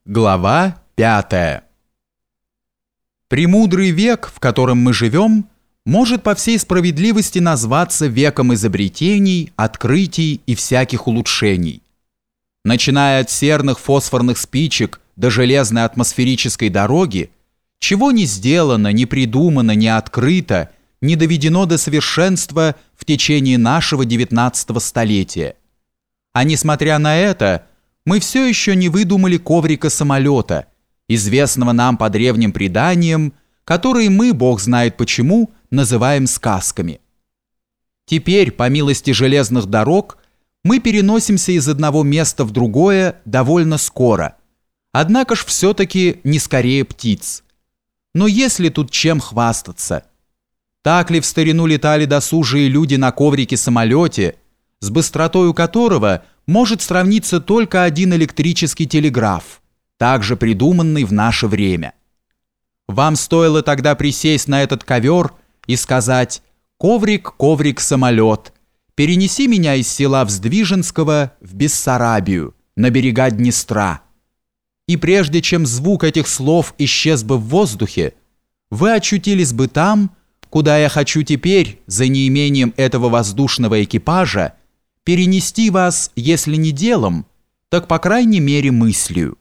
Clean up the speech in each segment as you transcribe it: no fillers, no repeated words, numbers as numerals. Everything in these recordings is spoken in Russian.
Глава 5. Премудрый век, в котором мы живем, может по всей справедливости назваться веком изобретений, открытий и всяких улучшений. Начиная от серных фосфорных спичек до железной атмосферической дороги, чего не сделано, не придумано, не открыто, не доведено до совершенства в течение нашего 19 столетия. А несмотря на это, мы все еще не выдумали коврика-самолета, известного нам по древним преданиям, которые мы, бог знает почему, называем сказками. Теперь, по милости железных дорог, мы переносимся из одного места в другое довольно скоро, однако ж все-таки не скорее птиц. Но если тут чем хвастаться? Так ли в старину летали досужие люди на коврике-самолете, с быстротою которого может сравниться только один электрический телеграф, также придуманный в наше время. Вам стоило тогда присесть на этот ковер и сказать: «Коврик, коврик, самолет, перенеси меня из села Вздвиженского в Бессарабию, на берега Днестра». И прежде чем звук этих слов исчез бы в воздухе, вы очутились бы там, куда я хочу теперь, за неимением этого воздушного экипажа, перенести вас, если не делом, так по крайней мере мыслью.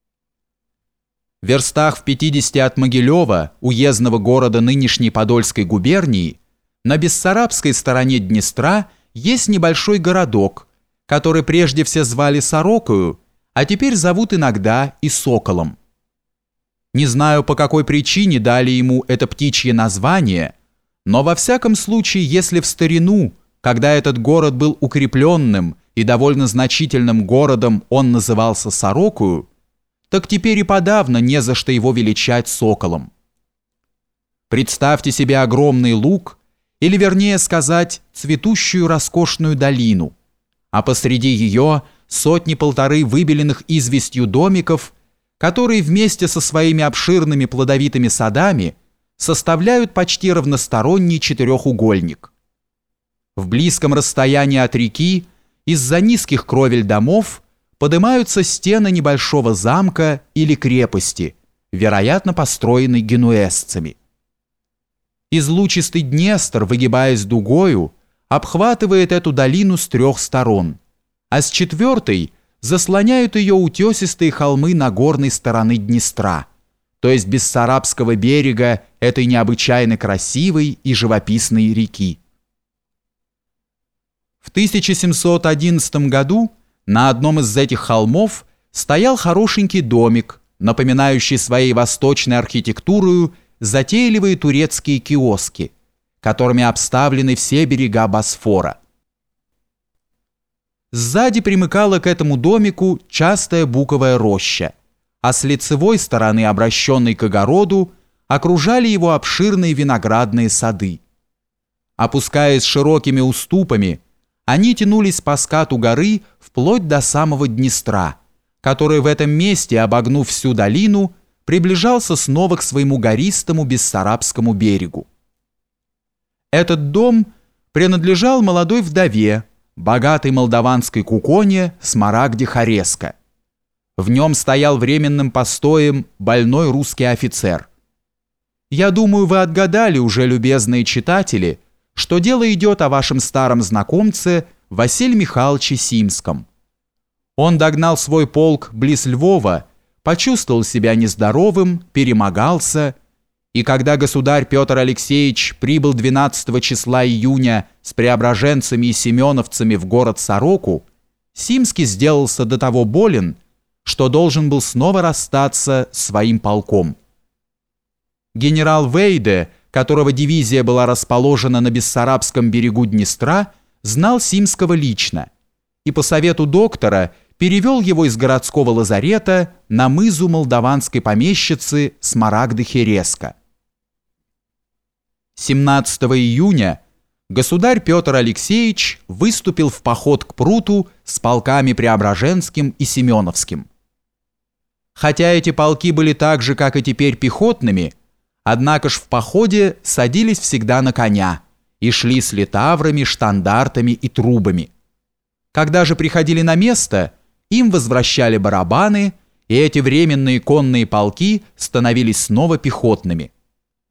В верстах в 50 от Могилева, уездного города нынешней Подольской губернии, на бессарабской стороне Днестра есть небольшой городок, который прежде все звали Сорокою, а теперь зовут иногда и Соколом. Не знаю, по какой причине дали ему это птичье название, но во всяком случае, если в старину, когда этот город был укрепленным и довольно значительным городом, он назывался Сорокою, так теперь и подавно не за что его величать Соколом. Представьте себе огромный луг, или вернее сказать, цветущую роскошную долину, а посреди ее сотни-полторы выбеленных известью домиков, которые вместе со своими обширными плодовитыми садами составляют почти равносторонний четырехугольник. В близком расстоянии от реки из-за низких кровель домов поднимаются стены небольшого замка или крепости, вероятно, построенной генуэзцами. Излучистый Днестр, выгибаясь дугою, обхватывает эту долину с трех сторон, а с четвертой заслоняют ее утесистые холмы нагорной стороны Днестра, то есть Бессарабского берега этой необычайно красивой и живописной реки. В 1711 году на одном из этих холмов стоял хорошенький домик, напоминающий своей восточной архитектурою затейливые турецкие киоски, которыми обставлены все берега Босфора. Сзади примыкала к этому домику частая буковая роща, а с лицевой стороны, обращенной к огороду, окружали его обширные виноградные сады. Опускаясь широкими уступами, они тянулись по скату горы вплоть до самого Днестра, который в этом месте, обогнув всю долину, приближался снова к своему гористому Бессарабскому берегу. Этот дом принадлежал молодой вдове, богатой молдаванской куконе Смарагде Хореско. В нем стоял временным постоем больной русский офицер. Я думаю, вы отгадали уже, любезные читатели, что дело идет о вашем старом знакомце Василии Михайловиче Симском. Он догнал свой полк близ Львова, почувствовал себя нездоровым, перемогался, и когда государь Петр Алексеевич прибыл 12 числа июня с преображенцами и семеновцами в город Сороку, Симский сделался до того болен, что должен был снова расстаться с своим полком. Генерал Вейде, которого дивизия была расположена на Бессарабском берегу Днестра, знал Симского лично и по совету доктора перевел его из городского лазарета на мызу молдаванской помещицы Смарагды Хореско. 17 июня государь Петр Алексеевич выступил в поход к Пруту с полками Преображенским и Семеновским. Хотя эти полки были так же, как и теперь, пехотными, однако ж в походе садились всегда на коня и шли с литаврами, штандартами и трубами. Когда же приходили на место, им возвращали барабаны и эти временные конные полки становились снова пехотными.